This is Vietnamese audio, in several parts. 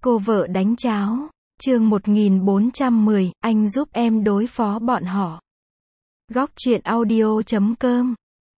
Cô vợ đánh cháo. Chương 1410, anh giúp em đối phó bọn họ. Góc truyện audio.com.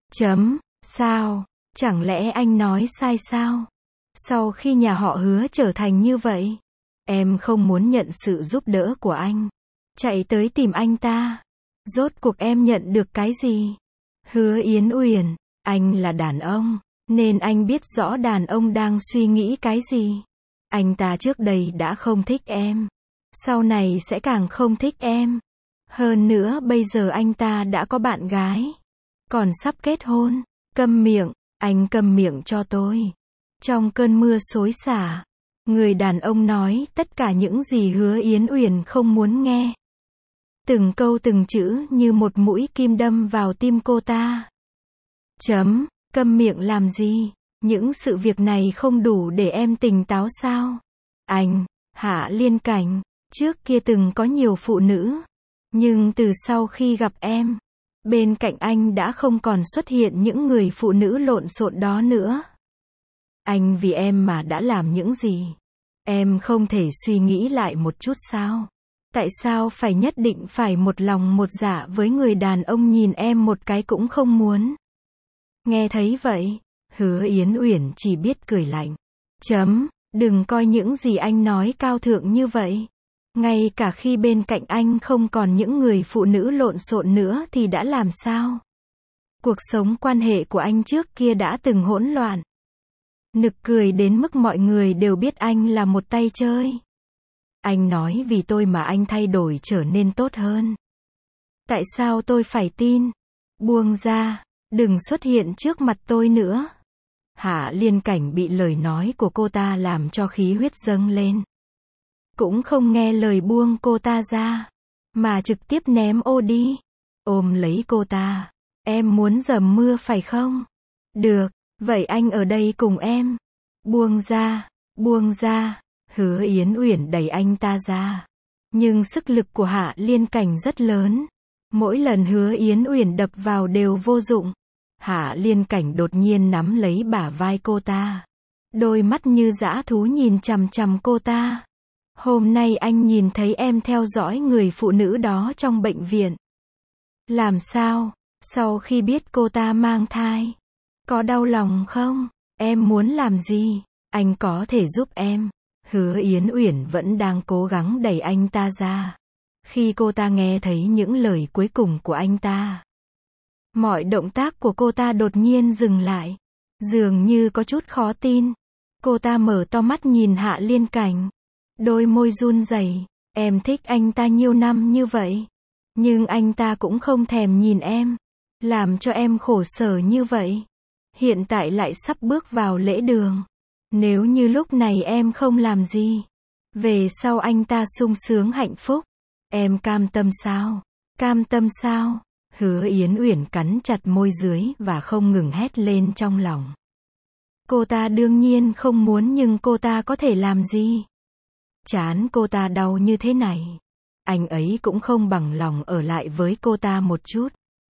Sao? Chẳng lẽ anh nói sai sao? Sau khi nhà họ Hứa trở thành như vậy, em không muốn nhận sự giúp đỡ của anh. Chạy tới tìm anh ta. Rốt cuộc em nhận được cái gì? Hứa Yến Uyển, anh là đàn ông, nên anh biết rõ đàn ông đang suy nghĩ cái gì. Anh ta trước đây đã không thích em, sau này sẽ càng không thích em. Hơn nữa bây giờ anh ta đã có bạn gái, còn sắp kết hôn. Câm miệng, anh câm miệng cho tôi. Trong cơn mưa xối xả, người đàn ông nói tất cả những gì Hứa Yến Uyển không muốn nghe. Từng câu từng chữ như một mũi kim đâm vào tim cô ta. Câm miệng làm gì? Những sự việc này không đủ để em tỉnh táo sao? Anh, Hạ Liên Cảnh, trước kia từng có nhiều phụ nữ. Nhưng từ sau khi gặp em, bên cạnh anh đã không còn xuất hiện những người phụ nữ lộn xộn đó nữa. Anh vì em mà đã làm những gì? Em không thể suy nghĩ lại một chút sao? Tại sao phải nhất định phải một lòng một dạ với người đàn ông nhìn em một cái cũng không muốn? Nghe thấy vậy, Hứa Yến Uyển chỉ biết cười lạnh. Đừng coi những gì anh nói cao thượng như vậy. Ngay cả khi bên cạnh anh không còn những người phụ nữ lộn xộn nữa thì đã làm sao? Cuộc sống quan hệ của anh trước kia đã từng hỗn loạn. Nực cười đến mức mọi người đều biết anh là một tay chơi. Anh nói vì tôi mà anh thay đổi trở nên tốt hơn. Tại sao tôi phải tin? Buông ra, đừng xuất hiện trước mặt tôi nữa. Hạ Liên Cảnh bị lời nói của cô ta làm cho khí huyết dâng lên. Cũng không nghe lời buông cô ta ra, mà trực tiếp ném ô đi. Ôm lấy cô ta. Em muốn dầm mưa phải không? Được, vậy anh ở đây cùng em. Buông ra, buông ra. Hứa Yến Uyển đẩy anh ta ra. Nhưng sức lực của Hạ Liên Cảnh rất lớn. Mỗi lần Hứa Yến Uyển đập vào đều vô dụng. Hạ Liên Cảnh đột nhiên nắm lấy bả vai cô ta. Đôi mắt như dã thú nhìn chằm chằm cô ta. Hôm nay anh nhìn thấy em theo dõi người phụ nữ đó trong bệnh viện. Làm sao? Sau khi biết cô ta mang thai, có đau lòng không? Em muốn làm gì? Anh có thể giúp em. Hứa Yến Uyển vẫn đang cố gắng đẩy anh ta ra. Khi cô ta nghe thấy những lời cuối cùng của anh ta, mọi động tác của cô ta đột nhiên dừng lại. Dường như có chút khó tin. Cô ta mở to mắt nhìn Hạ Liên Cảnh. Đôi môi run rẩy. Em thích anh ta nhiều năm như vậy, nhưng anh ta cũng không thèm nhìn em, làm cho em khổ sở như vậy. Hiện tại lại sắp bước vào lễ đường. Nếu như lúc này em không làm gì, về sau anh ta sung sướng hạnh phúc, em cam tâm sao? Cam tâm sao? Hứa Yến Uyển cắn chặt môi dưới và không ngừng hét lên trong lòng. Cô ta đương nhiên không muốn, nhưng cô ta có thể làm gì? Trán cô ta đau như thế này, anh ấy cũng không bằng lòng ở lại với cô ta một chút.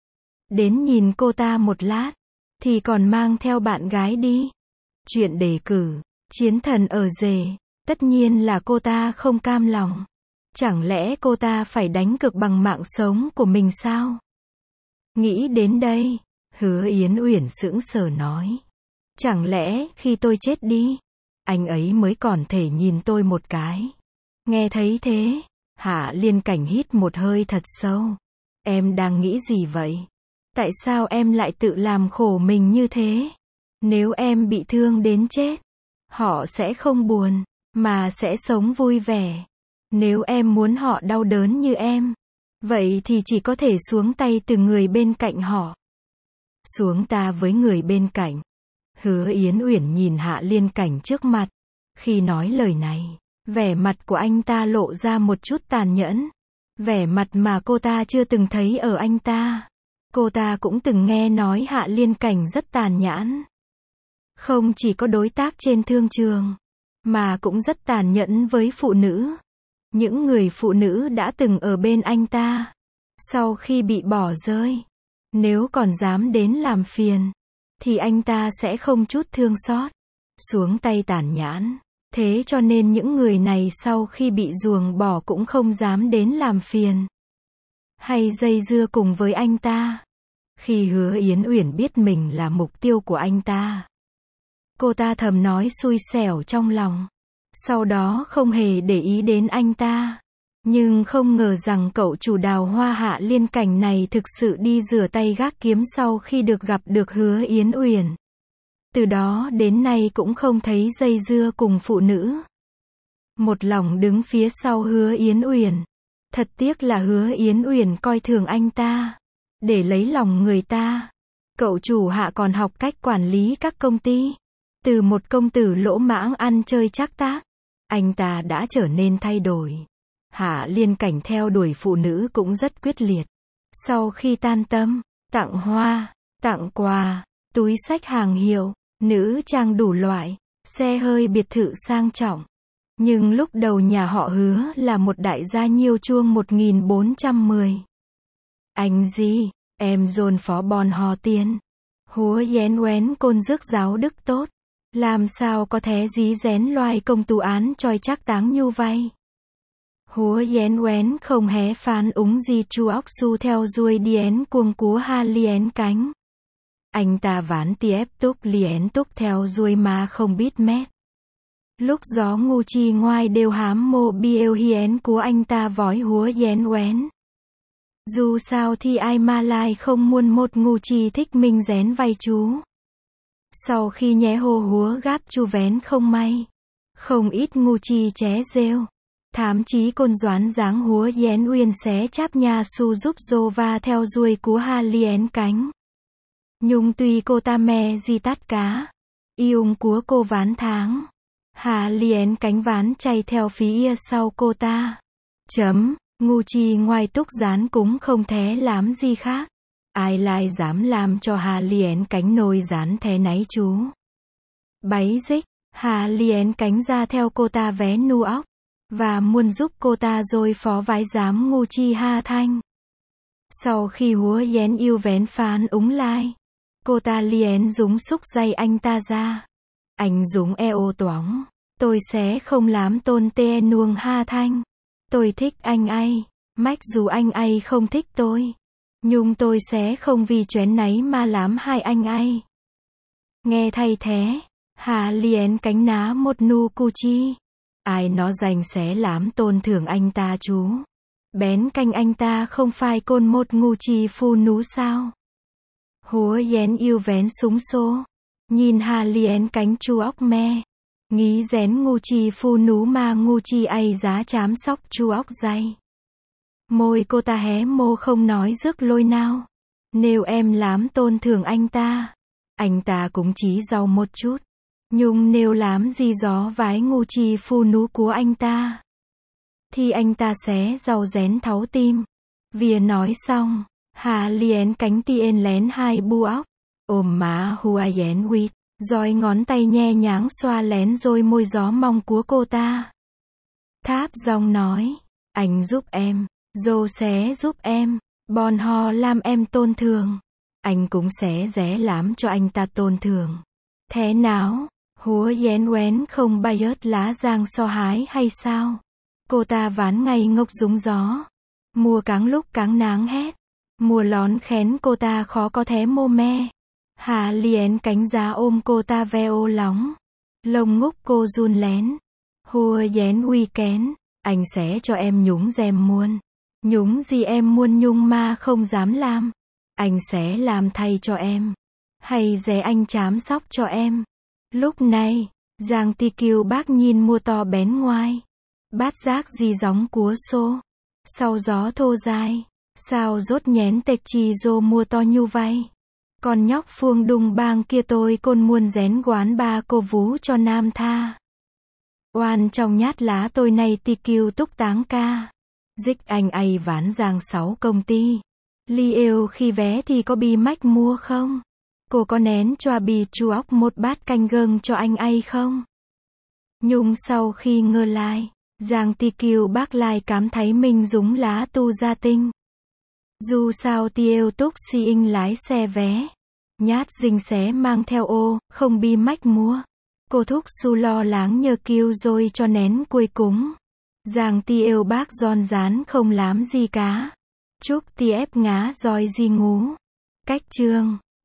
Đến nhìn cô ta một lát, thì còn mang theo bạn gái đi. Chuyện đề cử, chiến thần ở rể, tất nhiên là cô ta không cam lòng. Chẳng lẽ cô ta phải đánh cược bằng mạng sống của mình sao? Nghĩ đến đây, Hứa Yến Uyển sững sờ nói. Chẳng lẽ khi tôi chết đi, anh ấy mới còn thể nhìn tôi một cái? Nghe thấy thế, Hạ Liên Cảnh hít một hơi thật sâu. Em đang nghĩ gì vậy? Tại sao em lại tự làm khổ mình như thế? Nếu em bị thương đến chết, họ sẽ không buồn, mà sẽ sống vui vẻ. Nếu em muốn họ đau đớn như em, vậy thì chỉ có thể xuống tay từ người bên cạnh họ. Xuống ta với người bên cạnh. Hứa Yến Uyển nhìn Hạ Liên Cảnh trước mặt. Khi nói lời này, vẻ mặt của anh ta lộ ra một chút tàn nhẫn. Vẻ mặt mà cô ta chưa từng thấy ở anh ta. Cô ta cũng từng nghe nói Hạ Liên Cảnh rất tàn nhẫn. Không chỉ có đối tác trên thương trường, mà cũng rất tàn nhẫn với phụ nữ. Những người phụ nữ đã từng ở bên anh ta, sau khi bị bỏ rơi, nếu còn dám đến làm phiền, thì anh ta sẽ không chút thương xót, xuống tay tàn nhẫn. Thế cho nên những người này sau khi bị ruồng bỏ cũng không dám đến làm phiền hay dây dưa cùng với anh ta. Khi Hứa Yến Uyển biết mình là mục tiêu của anh ta, cô ta thầm nói xui xẻo trong lòng, sau đó không hề để ý đến anh ta. Nhưng không ngờ rằng cậu chủ Đào Hoa Hạ Liên Cảnh này thực sự đi rửa tay gác kiếm sau khi được gặp được Hứa Yến Uyển. Từ đó đến nay cũng không thấy dây dưa cùng phụ nữ. Một lòng đứng phía sau Hứa Yến Uyển. Thật tiếc là Hứa Yến Uyển coi thường anh ta. Để lấy lòng người ta, cậu chủ Hạ còn học cách quản lý các công ty. Từ một công tử lỗ mãng ăn chơi trác tác, anh ta đã trở nên thay đổi. Hạ Liên Cảnh theo đuổi phụ nữ cũng rất quyết liệt. Sau khi tan tầm, tặng hoa, tặng quà, túi xách hàng hiệu, nữ trang đủ loại, xe hơi biệt thự sang trọng. Nhưng lúc đầu nhà họ Hứa là một đại gia nhiêu chuông 1410. Anh gì, em dồn phó bòn hò tiền. Húa dén oén côn rước giáo đức tốt. Làm sao có thế dí dén loài công tù án choi chắc táng nhu vay. Húa dén oén không hé phán úng gì chu óc su theo ruồi đién cuồng cúa ha lién cánh. Anh ta ván tiếp túc lién túc theo ruồi mà không biết mét. Lúc gió ngu chi ngoai đều hám mô biêu hién của anh ta vói húa dén oén. Dù sao thì ai ma lai không muốn một ngu chi thích mình rén vay chú. Sau khi nhé hô húa gáp chu vén không may. Không ít ngu chi ché rêu. Thám chí côn doán dáng húa dén uyên xé cháp nhà su giúp dô va theo ruồi của ha lién cánh. Nhung tuy cô ta mè gì tát cá. Iung của cô ván tháng. Hà lién cánh ván chay theo phía sau cô ta. Ngu chi ngoài túc gián cũng không thế làm gì khác. Ai lại dám làm cho Hà lién cánh nồi gián thế náy chú. Bấy dích, Hà lién cánh ra theo cô ta vé nu óc. Và muốn giúp cô ta rồi phó vái giám ngu chi ha thanh. Sau khi húa dén yêu vén phán úng lai, cô ta lién dúng xúc dây anh ta ra. Anh dúng eo toóng. Tôi sẽ không làm tôn tê nuông ha thanh. Tôi thích anh ấy. Mách dù anh ấy không thích tôi. Nhưng tôi sẽ không vì chén náy mà làm hai anh ấy. Nghe thay thế. Hà lién cánh ná một nu cu chi. Ai nó dành sẽ làm tôn thưởng anh ta chú. Bén canh anh ta không phải côn một ngu chi phu nú sao. Húa dén yêu vén súng xô. Nhìn Hà lién cánh chu óc me. Nghĩ rén ngu chi phu nú mà ngu chi ai giá chám sóc chu óc dây. Môi cô ta hé mô không nói rước lôi nào. Nếu em làm tôn thưởng anh ta cũng chỉ giàu một chút. Nhưng nếu làm gì gió vái ngu chi phu nú của anh ta, thì anh ta sẽ giàu rén thấu tim. Vía nói xong, Hà lién cánh tiên lén hai bu óc. Ôm má hùa dén quýt. Rồi ngón tay nhe nháng xoa lén rồi môi gió mong của cô ta. Tháp giọng nói, anh giúp em, dô sẽ giúp em, bọn họ làm em tôn thường. Anh cũng sẽ rẽ làm cho anh ta tôn thường. Thế nào, húa dén oén không bay ớt lá giang so hái hay sao? Cô ta ván ngay ngốc rúng gió. Mùa cáng lúc cáng náng hét. Mùa lón khén cô ta khó có thế mô me. Hà lién cánh giá ôm cô ta veo lóng. Lông ngúc cô run lén. Hùa dén uy kén. Anh sẽ cho em nhúng dèm muôn. Nhúng gì em muôn nhung mà không dám làm. Anh sẽ làm thay cho em. Hay dè anh chám sóc cho em. Lúc này, Giang Ti Kiều bác nhìn mua to bén ngoài. Bát giác gì gióng cúa xô. Sau gió thô dài. Sao rốt nhén tệch chi dô mua to nhu vay. Con nhóc Phương Đung bang kia tôi côn muôn rén quán ba cô vú cho nam tha. Oan trong nhát lá tôi này Ti Kiều túc táng ca. Dích anh ấy ván giang 6 công ty. Li yêu khi vé thì có bi mách mua không? Cô có nén choa bì chu óc một bát canh gừng cho anh ấy không? Nhung sau khi ngơ lại, Giang Ti Kiều bác lại cảm thấy mình dúng lá tu gia tinh. Dù sao tiêu túc si inh lái xe vé. Nhát dinh xé mang theo ô, không bi mách mua. Cô thúc su lo láng nhờ kêu rồi cho nén cuối cúng. Giang ti yêu bác giòn rán không làm gì cá. Chúc ti ép ngá rồi gì ngú. Cách chương.